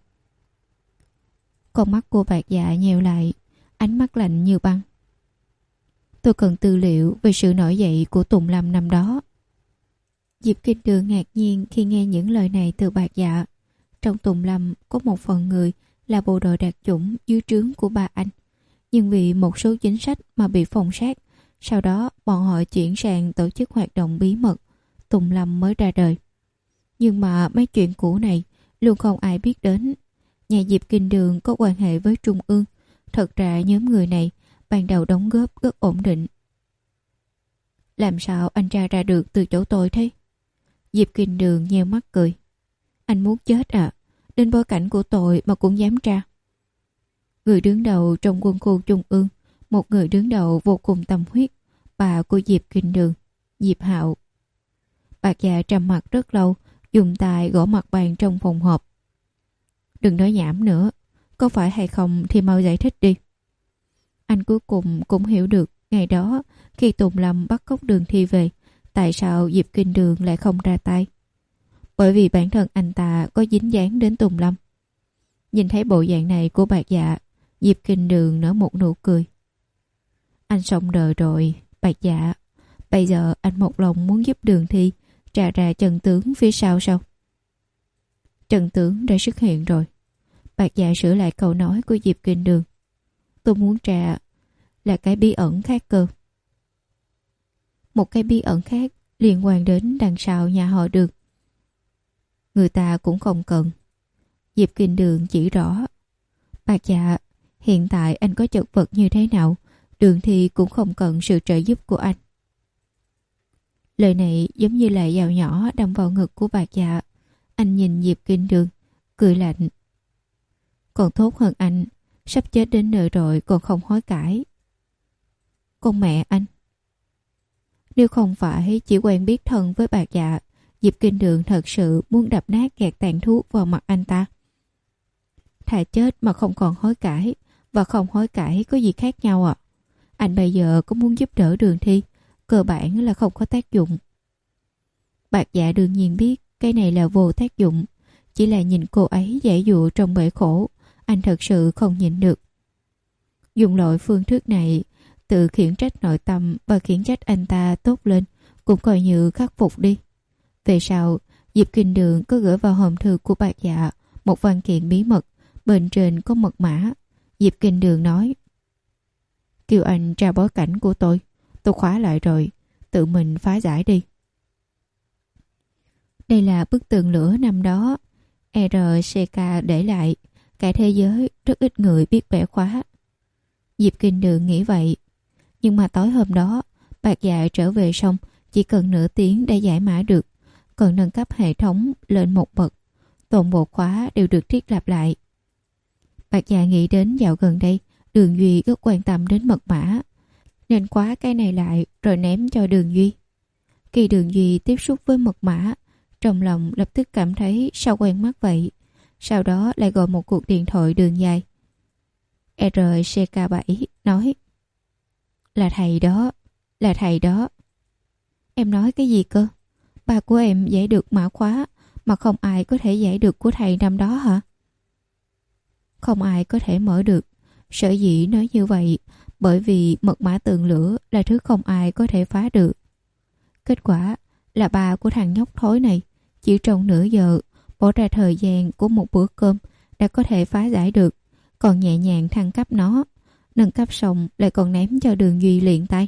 Con mắt của Bạc Dạ nheo lại, ánh mắt lạnh như băng. Tôi cần tư liệu về sự nổi dậy của Tùng Lâm năm đó. Diệp Kinh Đường ngạc nhiên khi nghe những lời này từ Bạc Dạ. Trong Tùng Lâm có một phần người là bộ đội đặc chủng dưới trướng của ba anh, nhưng vì một số chính sách mà bị phong sát. Sau đó bọn họ chuyển sang tổ chức hoạt động bí mật, Tùng Lâm mới ra đời. Nhưng mà mấy chuyện cũ này luôn không ai biết đến. Nhà Diệp Kinh Đường có quan hệ với Trung ương. Thật ra nhóm người này ban đầu đóng góp rất ổn định. Làm sao anh tra ra được từ chỗ tôi thế? Diệp Kinh Đường nheo mắt cười. Anh muốn chết à? Đến bối cảnh của tôi mà cũng dám tra. Người đứng đầu trong quân khu trung ương, một người đứng đầu vô cùng tâm huyết, bà của Diệp Kinh Đường, Diệp Hạo. Bạc già trầm mặt rất lâu, dùng tay gõ mặt bàn trong phòng họp. Đừng nói nhảm nữa, có phải hay không thì mau giải thích đi. Anh cuối cùng cũng hiểu được ngày đó khi Tùng Lâm bắt cóc Đường Thi về, tại sao Diệp Kinh Đường lại không ra tay. Bởi vì bản thân anh ta có dính dáng đến Tùng Lâm. Nhìn thấy bộ dạng này của bạc dạ, Diệp Kinh Đường nở một nụ cười. Anh xong đời rồi, bạc dạ. Bây giờ anh một lòng muốn giúp Đường Thi tra ra chân tướng phía sau sao? Chân tướng đã xuất hiện rồi. Bạc dạ sửa lại câu nói của Diệp Kinh Đường. Tôi muốn tra là cái bí ẩn khác cơ. Một cái bí ẩn khác liên quan đến đằng sau nhà họ Đường. Người ta cũng không cần. Diệp Kinh Đường chỉ rõ. Bạc dạ, hiện tại anh có chật vật như thế nào, Đường Thi cũng không cần sự trợ giúp của anh. Lời này giống như là dao nhỏ đâm vào ngực của bạc dạ. Anh nhìn Diệp Kinh Đường, cười lạnh. Còn tốt hơn anh, sắp chết đến nơi rồi còn không hối cải. Con mẹ anh. Nếu không phải chỉ quen biết thân với bạc dạ, Diệp Kinh Đường thật sự muốn đập nát gạt tàn thuốc vào mặt anh ta. Thà chết mà không còn hối cải, và không hối cải có gì khác nhau à? Anh bây giờ có muốn giúp đỡ Đường Thi, cơ bản là không có tác dụng. Bạc dạ đương nhiên biết cái này là vô tác dụng. Chỉ là nhìn cô ấy giải dụa trong bể khổ, anh thật sự không nhịn được. Dùng loại phương thức này, tự khiển trách nội tâm và khiển trách anh ta tốt lên, cũng coi như khắc phục đi. Về sau, Diệp Kinh Đường có gửi vào hòm thư của bạc dạ một văn kiện bí mật, bên trên có mật mã. Diệp Kinh Đường nói: kêu anh tra bối cảnh của tôi, tôi khóa lại rồi, tự mình phá giải đi. Đây là bức tường lửa năm đó rờ xê ca để lại, cả thế giới rất ít người biết bẻ khóa. Diệp Kinh Đường nghĩ vậy. Nhưng mà tối hôm đó, bạc dạ trở về xong chỉ cần nửa tiếng để giải mã được, còn nâng cấp hệ thống lên một bậc. Toàn bộ khóa đều được thiết lập lại. Bạc dạ nghĩ đến dạo gần đây Đường Duy rất quan tâm đến mật mã, nên khóa cái này lại rồi ném cho Đường Duy. Khi Đường Duy tiếp xúc với mật mã, trong lòng lập tức cảm thấy sao quen mắt vậy. Sau đó lại gọi một cuộc điện thoại đường dài. rờ xê ca bảy nói: là thầy đó, là thầy đó. Em nói cái gì cơ? Ba của em giải được mã khóa mà không ai có thể giải được của thầy năm đó hả? Không ai có thể mở được. Sở dĩ nói như vậy bởi vì mật mã tường lửa là thứ không ai có thể phá được. Kết quả là ba của thằng nhóc thối này chỉ trong nửa giờ bỏ ra thời gian của một bữa cơm đã có thể phá giải được, còn nhẹ nhàng thăng cấp nó, nâng cấp xong lại còn ném cho Đường Duy liền tay.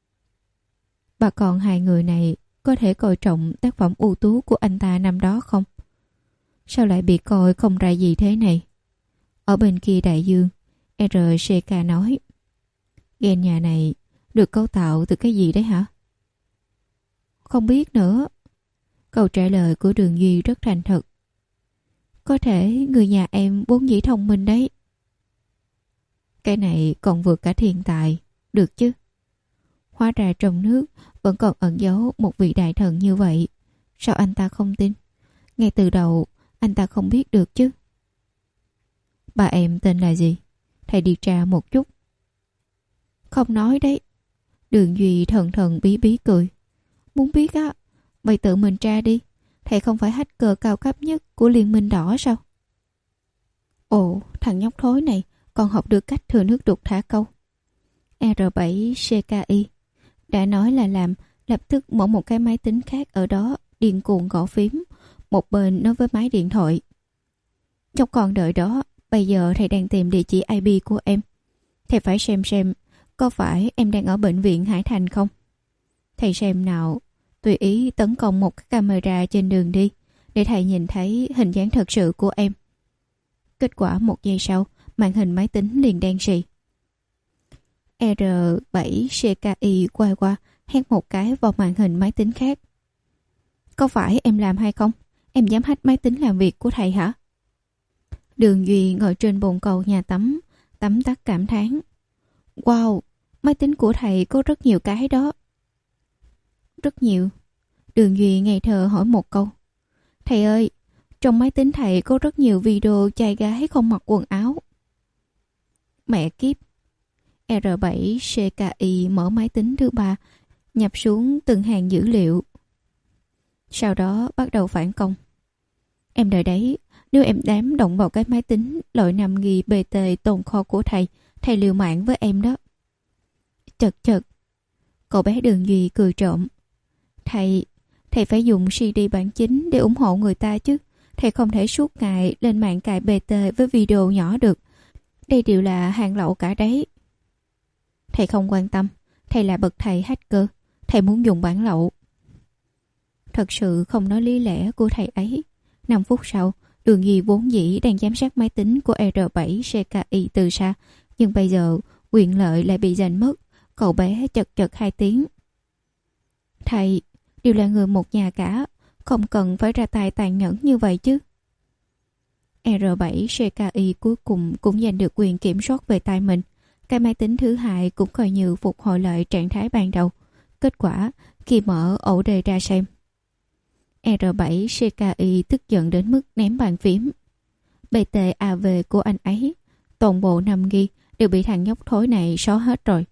Bà còn hai người này có thể coi trọng tác phẩm ưu tú của anh ta năm đó không? Sao lại bị coi không ra gì thế này? Ở bên kia đại dương, rờ xê ca nói: gen nhà này được cấu tạo từ cái gì đấy hả? Không biết nữa. Câu trả lời của Đường Duy rất thành thật. Có thể người nhà em vốn dĩ thông minh đấy. Cái này còn vượt cả thiên tài, được chứ? Hóa ra trong nước vẫn còn ẩn giấu một vị đại thần như vậy. Sao anh ta không tin? Ngay từ đầu anh ta không biết được chứ? Bà em tên là gì? Thầy đi tra một chút. Không nói đấy. Đường Duy thần thần bí bí cười. Muốn biết á, vậy tự mình tra đi. Thầy không phải hacker cao cấp nhất của Liên minh đỏ sao? Ồ, thằng nhóc thối này còn học được cách thừa nước đục thả câu. rờ bảy xê ca i đã nói là làm, lập tức mở một cái máy tính khác ở đó điên cuồng gõ phím, một bên nói với máy điện thoại: trong còn đợi đó, bây giờ thầy đang tìm địa chỉ i pê của em. Thầy phải xem xem có phải em đang ở bệnh viện Hải Thành không. Thầy xem nào, tùy ý tấn công một cái camera trên đường đi để thầy nhìn thấy hình dáng thật sự của em. Kết quả một giây sau, màn hình máy tính liền đen sì. rờ bảy xê ca i quay qua hét một cái vào màn hình máy tính khác. Có phải em làm hay không? Em dám hack máy tính làm việc của thầy hả? Đường Duy ngồi trên bồn cầu nhà tắm, tắm tắt cảm thán. Wow, máy tính của thầy có rất nhiều cái đó. Rất nhiều. Đường Duy ngây thơ hỏi một câu. Thầy ơi, trong máy tính thầy có rất nhiều video trai gái không mặc quần áo. Mẹ kiếp. R bảy C K I mở máy tính thứ ba, nhập xuống từng hàng dữ liệu. Sau đó bắt đầu phản công. Em đợi đấy, nếu em dám động vào cái máy tính loại năm ghi bê tê tồn kho của thầy, thầy liều mạng với em đó. Chật chật. Cậu bé Đường Duy cười trộm. Thầy, thầy phải dùng xê đê bản chính để ủng hộ người ta chứ. Thầy không thể suốt ngày lên mạng cài bê tê với video nhỏ được. Đây đều là hàng lậu cả đấy. Thầy không quan tâm. Thầy là bậc thầy hacker. Thầy muốn dùng bản lậu. Thật sự không nói lý lẽ của thầy ấy. năm phút sau, Đường Duy vốn dĩ đang giám sát máy tính của R bảy C K I từ xa. Nhưng bây giờ, quyền lợi lại bị giành mất. Cậu bé chật chật hai tiếng. Thầy, đều là người một nhà cả. Không cần phải ra tay tàn nhẫn như vậy chứ. R bảy C K I cuối cùng cũng giành được quyền kiểm soát về tay mình. Cái máy tính thứ hai cũng coi như phục hồi lại trạng thái ban đầu. Kết quả, khi mở ổ đề ra xem, R bảy C K I tức giận đến mức ném bàn phím. bê tê a vê của anh ấy, toàn bộ năm ghi đều bị thằng nhóc thối này xóa hết rồi.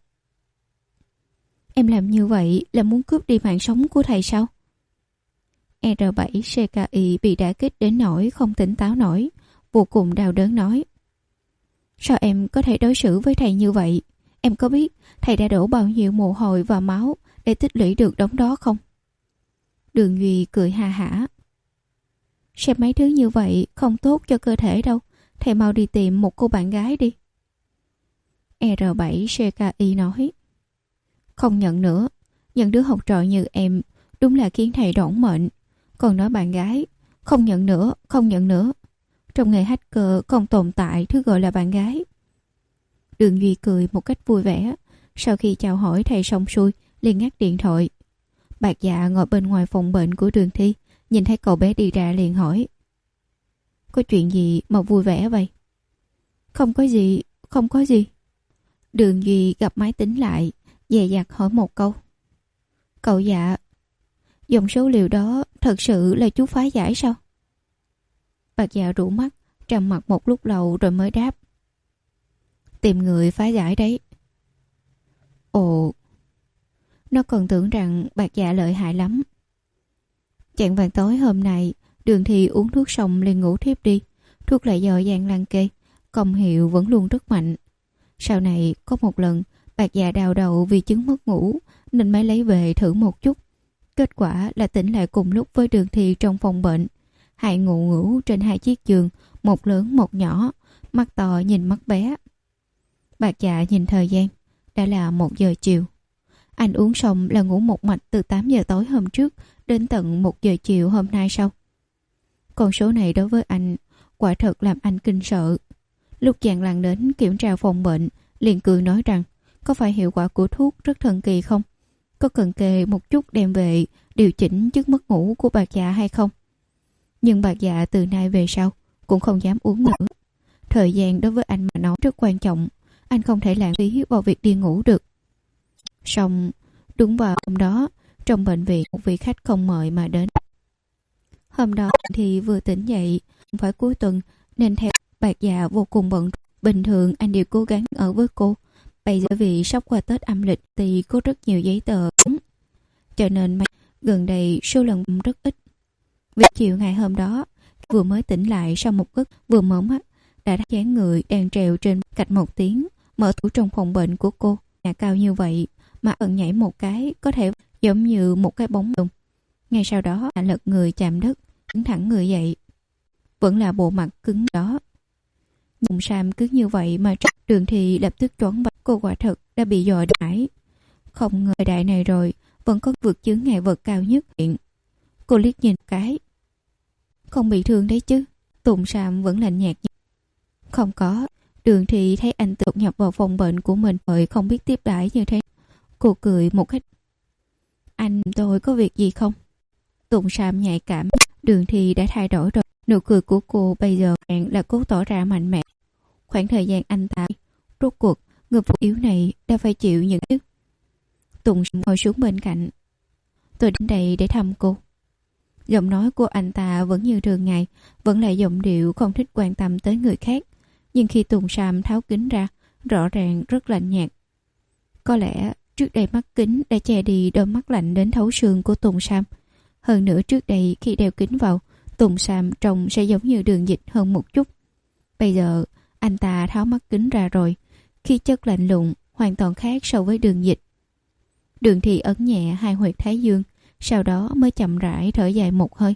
Em làm như vậy là muốn cướp đi mạng sống của thầy sao? R bảy C K I bị đả kích đến nỗi không tỉnh táo nổi, vô cùng đau đớn nói. Sao em có thể đối xử với thầy như vậy? Em có biết thầy đã đổ bao nhiêu mồ hôi và máu để tích lũy được đống đó không? Đường Duy cười ha hả. Xem mấy thứ như vậy không tốt cho cơ thể đâu. Thầy mau đi tìm một cô bạn gái đi. R bảy C K I nói. Không nhận nữa. Nhận đứa học trò như em đúng là khiến thầy đổn mệnh. Còn nói bạn gái, không nhận nữa, không nhận nữa. Trong nghề hacker không tồn tại thứ gọi là bạn gái. Đường Duy cười một cách vui vẻ. Sau khi chào hỏi thầy xong xuôi, liền ngắt điện thoại. Bạc Dạ ngồi bên ngoài phòng bệnh của Đường Thi, nhìn thấy cậu bé đi ra liền hỏi. Có chuyện gì mà vui vẻ vậy? Không có gì, không có gì. Đường Duy gặp máy tính lại, dè dặt hỏi một câu. Cậu Dạ, dòng số liệu đó thật sự là chú phá giải sao? Bạc Dạ rủ mắt, trầm mặt một lúc lâu rồi mới đáp. Tìm người phá giải đấy. Ồ, nó còn tưởng rằng Bạc Dạ lợi hại lắm. Chạng vàng tối hôm nay, Đường Thi uống thuốc xong liền ngủ thiếp đi. Thuốc lại do Giang Lan kê, công hiệu vẫn luôn rất mạnh. Sau này có một lần Bạc Dạ đau đầu vì chứng mất ngủ nên mới lấy về thử một chút. Kết quả là tỉnh lại cùng lúc với Đường Thi trong phòng bệnh. Hai ngủ ngủ trên hai chiếc giường, một lớn một nhỏ, mắt to nhìn mắt bé. Bạc Dạ nhìn thời gian, đã là một giờ chiều. Anh uống xong là ngủ một mạch từ tám giờ tối hôm trước đến tận một giờ chiều hôm nay sau. Con số này đối với anh quả thật làm anh kinh sợ. Lúc Giang Lan đến kiểm tra phòng bệnh, liền cười nói rằng có phải hiệu quả của thuốc rất thần kỳ không? Có cần kề một chút đem về điều chỉnh chứng mất ngủ của Bạc Dạ hay không? Nhưng Bạc Dạ từ nay về sau cũng không dám uống nữa. Thời gian đối với anh mà nói rất quan trọng. Anh không thể lãng phí vào việc đi ngủ được. Xong, đúng vào hôm đó, trong bệnh viện một vị khách không mời mà đến. Hôm đó thì vừa tỉnh dậy, không phải cuối tuần, nên theo Bạc Dạ vô cùng bận. Bình thường anh đều cố gắng ở với cô. Bây giờ vì sắp qua Tết âm lịch thì có rất nhiều giấy tờ. Cho nên gần đây số lần rất ít. Vì chiều ngày hôm đó, vừa mới tỉnh lại sau một giấc, vừa mở mắt, đã dáng người đang trèo trên cạch một tiếng, mở tủ trong phòng bệnh của cô. Nhà cao như vậy mà ẩn nhảy một cái có thể giống như một cái bóng đồng. Ngay sau đó là lật người chạm đất, đứng thẳng người dậy. Vẫn là bộ mặt cứng đó. Dùng Sam cứ như vậy mà Đường Thi lập tức choáng váng. Cô quả thật đã bị dọa đãi. Không ngờ đại này rồi vẫn có vượt chướng ngại vật cao nhất hiện. Cô liếc nhìn cái. Không bị thương đấy chứ? Tùng Sam vẫn lạnh nhạt. Không có. Đường Thi thấy anh tự nhập vào phòng bệnh của mình rồi không biết tiếp đãi như thế. Cô cười một cách. Anh tôi có việc gì không? Tùng Sam nhạy cảm. Đường Thi đã thay đổi rồi. Nụ cười của cô bây giờ là cố tỏ ra mạnh mẽ. Khoảng thời gian anh ta rốt cuộc, người phụ yếu này đã phải chịu những ức. Tùng Sam ngồi xuống bên cạnh. Tôi đến đây để thăm cô. Giọng nói của anh ta vẫn như thường ngày, vẫn là giọng điệu không thích quan tâm tới người khác. Nhưng khi Tùng Sam tháo kính ra, rõ ràng rất lạnh nhạt. Có lẽ trước đây mắt kính đã che đi đôi mắt lạnh đến thấu xương của Tùng Sam. Hơn nữa trước đây khi đeo kính vào, Tùng Sam trông sẽ giống như Đường Dịch hơn một chút. Bây giờ anh ta tháo mắt kính ra rồi, khi chất lạnh lùng hoàn toàn khác so với Đường Dịch. Đường Thi ấn nhẹ hai huyệt thái dương, sau đó mới chậm rãi thở dài một hơi.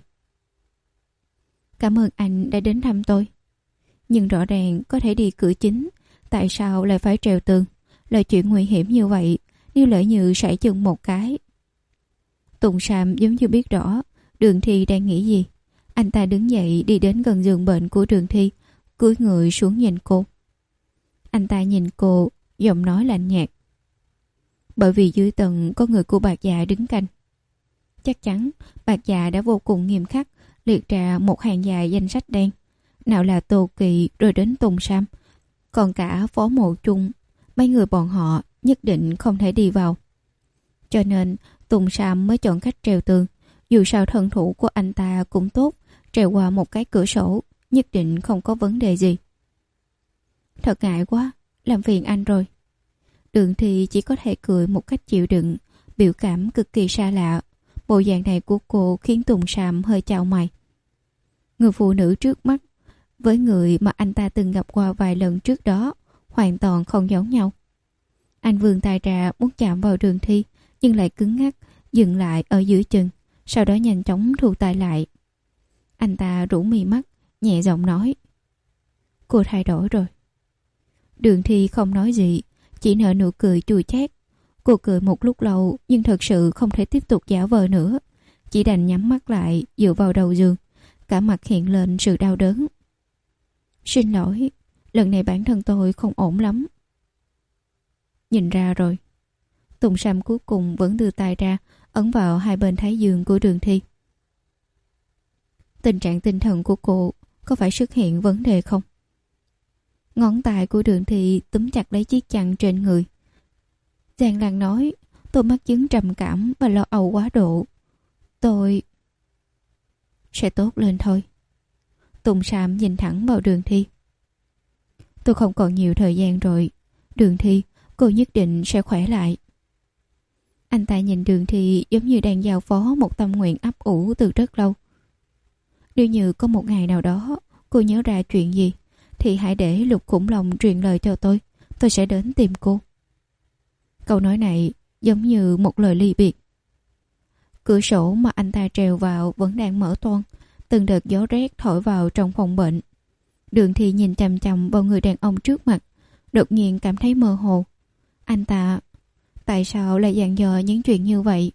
Cảm ơn anh đã đến thăm tôi. Nhưng rõ ràng có thể đi cửa chính, tại sao lại phải trèo tường? Là chuyện nguy hiểm như vậy, nếu lỡ như sải chân một cái. Tùng Sam giống như biết rõ Đường Thi đang nghĩ gì. Anh ta đứng dậy đi đến gần giường bệnh của Đường Thi, cúi người xuống nhìn cô. Anh ta nhìn cô, giọng nói lạnh nhạt. Bởi vì dưới tầng có người của Bạc Dạ đứng canh. Chắc chắn Bạc Dạ đã vô cùng nghiêm khắc liệt ra một hàng dài danh sách đen. Nào là Tô Kỳ rồi đến Tùng Sam, còn cả Phó Mộ Trung. Mấy người bọn họ nhất định không thể đi vào. Cho nên Tùng Sam mới chọn cách trèo tường. Dù sao thân thủ của anh ta cũng tốt, trèo qua một cái cửa sổ nhất định không có vấn đề gì. Thật ngại quá, làm phiền anh rồi. Đường Thi chỉ có thể cười một cách chịu đựng, biểu cảm cực kỳ xa lạ. Bộ dạng này của cô khiến Tùng Sam hơi chau mày. Người phụ nữ trước mắt với người mà anh ta từng gặp qua vài lần trước đó hoàn toàn không giống nhau. Anh vươn tay ra muốn chạm vào Đường Thi, nhưng lại cứng ngắc, dừng lại ở giữa chân, sau đó nhanh chóng thu tay lại. Anh ta rũ mi mắt, nhẹ giọng nói. Cô thay đổi rồi. Đường Thi không nói gì, chỉ nở nụ cười chua chát. Cô cười một lúc lâu nhưng thật sự không thể tiếp tục giả vờ nữa, chỉ đành nhắm mắt lại dựa vào đầu giường, cả mặt hiện lên sự đau đớn. Xin lỗi, lần này bản thân tôi không ổn lắm. Nhìn ra rồi. Tùng Sam cuối cùng vẫn đưa tay ra, ấn vào hai bên thái dương của Đường Thi. Tình trạng tinh thần của cô có phải xuất hiện vấn đề không? Ngón tay của Đường Thi túm chặt lấy chiếc chăn trên người. Giang Lan nói, tôi mắc chứng trầm cảm và lo âu quá độ. Tôi... sẽ tốt lên thôi. Tùng Sam nhìn thẳng vào Đường Thi. Tôi không còn nhiều thời gian rồi. Đường Thi, cô nhất định sẽ khỏe lại. Anh ta nhìn Đường Thi giống như đang giao phó một tâm nguyện ấp ủ từ rất lâu. Nếu như có một ngày nào đó cô nhớ ra chuyện gì, thì hãy để Lục Khủng Long truyền lời cho tôi. Tôi sẽ đến tìm cô. Câu nói này giống như một lời ly biệt. Cửa sổ mà anh ta trèo vào vẫn đang mở toang. Từng đợt gió rét thổi vào trong phòng bệnh. Đường Thi nhìn chằm chằm vào người đàn ông trước mặt, đột nhiên cảm thấy mơ hồ. Anh ta tại sao lại dặn dò những chuyện như vậy?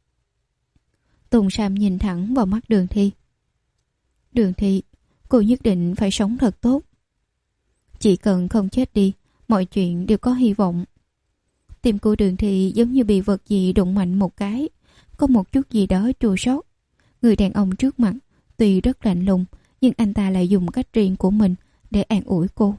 Tùng Sam nhìn thẳng vào mắt Đường Thi. Đường Thi, cô nhất định phải sống thật tốt. Chỉ cần không chết đi, mọi chuyện đều có hy vọng. Tim của Đường Thi giống như bị vật gì đụng mạnh một cái, có một chút gì đó chua xót. Người đàn ông trước mặt tuy rất lạnh lùng, nhưng anh ta lại dùng cách riêng của mình để an ủi cô.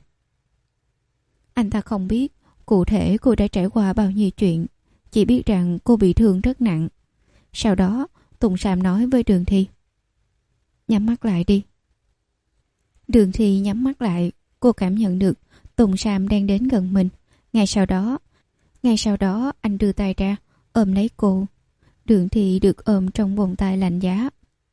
Anh ta không biết cụ thể cô đã trải qua bao nhiêu chuyện, chỉ biết rằng cô bị thương rất nặng. Sau đó Tùng Sam nói với Đường Thi, nhắm mắt lại đi. Đường Thi nhắm mắt lại. Cô cảm nhận được Tùng Sam đang đến gần mình. Ngay sau đó Ngay sau đó anh đưa tay ra ôm lấy cô. Đường Thi được ôm trong vòng tay lạnh giá.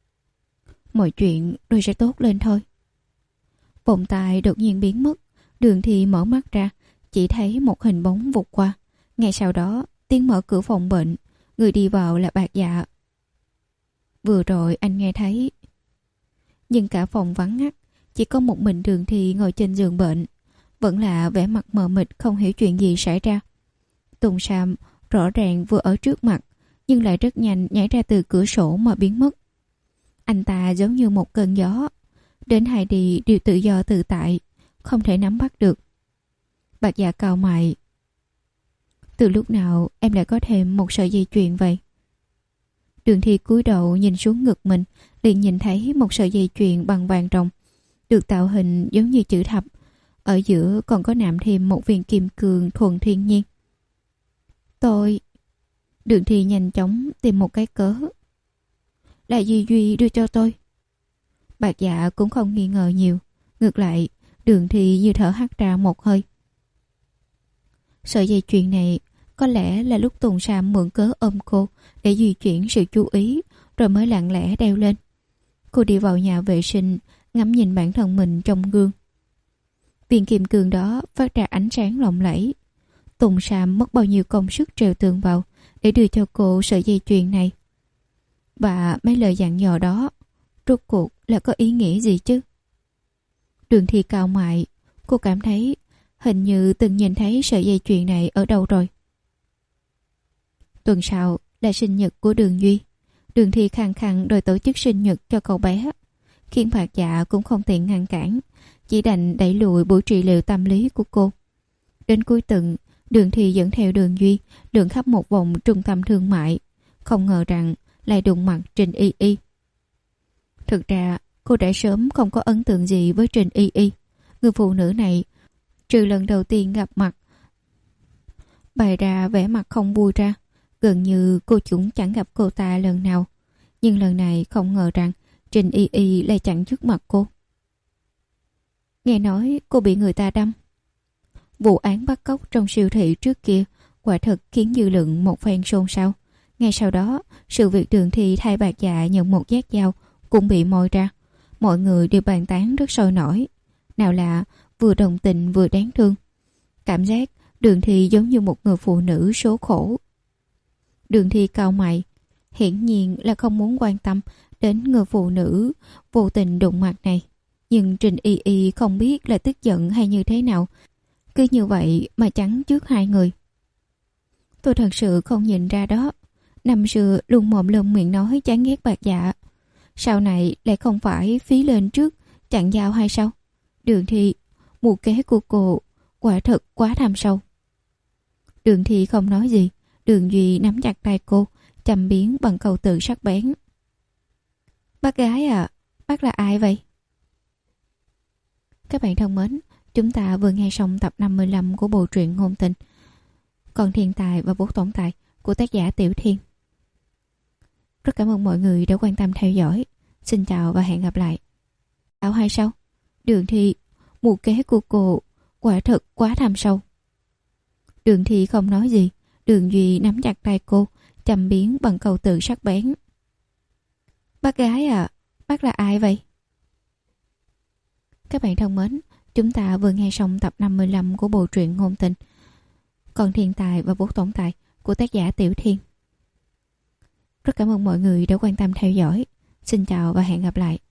Mọi chuyện rồi sẽ tốt lên thôi. Vòng tay đột nhiên biến mất. Đường Thi mở mắt ra, chỉ thấy một hình bóng vụt qua. Ngay sau đó tiếng mở cửa phòng bệnh. Người đi vào là Bạc Dạ. Vừa rồi anh nghe thấy. Nhưng cả phòng vắng ngắt, chỉ có một mình Đường Thi ngồi trên giường bệnh, vẫn là vẻ mặt mờ mịt, không hiểu chuyện gì xảy ra. Tùng Sam rõ ràng vừa ở trước mặt, nhưng lại rất nhanh nhảy ra từ cửa sổ mà biến mất. Anh ta giống như một cơn gió, đến hai đi đều tự do tự tại, không thể nắm bắt được. Bạc Dạ cau mày. Từ lúc nào em lại có thêm một sợi dây chuyền vậy? Đường Thi cúi đầu nhìn xuống ngực mình, liền nhìn thấy một sợi dây chuyền bằng vàng ròng, được tạo hình giống như chữ thập. Ở giữa còn có nạm thêm một viên kim cương thuần thiên nhiên. Tôi... Đường Thi nhanh chóng tìm một cái cớ. Là Duy Duy đưa cho tôi. Bạc Dạ cũng không nghi ngờ nhiều. Ngược lại, Đường Thi như thở hắt ra một hơi. Sợi dây chuyền này có lẽ là lúc Tùng Sam mượn cớ ôm cô để di chuyển sự chú ý, rồi mới lặng lẽ đeo lên. Cô đi vào nhà vệ sinh, ngắm nhìn bản thân mình trong gương. Viên kim cương đó phát ra ánh sáng lộng lẫy. Tùng Sam mất bao nhiêu công sức trèo tường vào để đưa cho cô sợi dây chuyền này. Và mấy lời dặn dò đó rốt cuộc là có ý nghĩa gì chứ? Đường Thi cau mày, cô cảm thấy hình như từng nhìn thấy sợi dây chuyền này ở đâu rồi. Tuần sau là sinh nhật của Đường Duy. Đường Thi khăng khăng đòi tổ chức sinh nhật cho cậu bé, khiến Bạc Dạ cũng không tiện ngăn cản, chỉ đành đẩy lùi buổi trị liệu tâm lý của cô. Đến cuối tuần, Đường Thi dẫn theo Đường Duy lượn khắp một vòng trung tâm thương mại, không ngờ rằng lại đụng mặt Trình Y Y. Thực ra cô đã sớm không có ấn tượng gì với Trình Y Y. Người phụ nữ này trừ lần đầu tiên gặp mặt bày ra vẻ mặt không vui ra, gần như cô chúng chẳng gặp cô ta lần nào. Nhưng lần này không ngờ rằng Trình Y Y lại chặn trước mặt cô. Nghe nói cô bị người ta đâm. Vụ án bắt cóc trong siêu thị trước kia quả thật khiến dư luận một phen xôn xao. Ngay sau đó, sự việc Đường Thi thay Bạc Dạ nhận một nhát dao cũng bị moi ra. Mọi người đều bàn tán rất sôi nổi. Nào là vừa đồng tình vừa đáng thương. Cảm giác Đường Thi giống như một người phụ nữ số khổ. Đường Thi cau mày, hiển nhiên là không muốn quan tâm đến người phụ nữ vô tình đụng mặt này. Nhưng Trình Y Y không biết là tức giận hay như thế nào, cứ như vậy mà chắn trước hai người. Tôi thật sự không nhìn ra đó. Năm xưa luôn mồm lông miệng nói chán ghét Bạc Dạ, sau này lại không phải phí lên trước chặn dao hay sao? Đường Thi, mưu kế của cô quả thật quá thâm sâu. Đường Thi không nói gì. Đường Duy nắm chặt tay cô, châm biếm bằng câu từ sắc bén. Bác gái à, bác là ai vậy? Các bạn thân mến, chúng ta vừa nghe xong tập năm mươi lăm của bộ truyện ngôn tình Con Thiên Tài và Bố Tổng Tài của tác giả Tiểu Thiên. Rất cảm ơn mọi người đã quan tâm theo dõi. Xin chào và hẹn gặp lại. Ảo hay sao? Đường Thi, mưu kế của cô quả thật quá thâm sâu. Đường Thi không nói gì. Đường Duy nắm chặt tay cô, châm biếm bằng câu từ sắc bén. Bác gái à, bác là ai vậy? Các bạn thân mến, chúng ta vừa nghe xong tập năm mươi lăm của bộ truyện ngôn tình Con Thiên Tài và Bố Tổng Tài của tác giả Tiểu Thiên. Rất cảm ơn mọi người đã quan tâm theo dõi. Xin chào và hẹn gặp lại.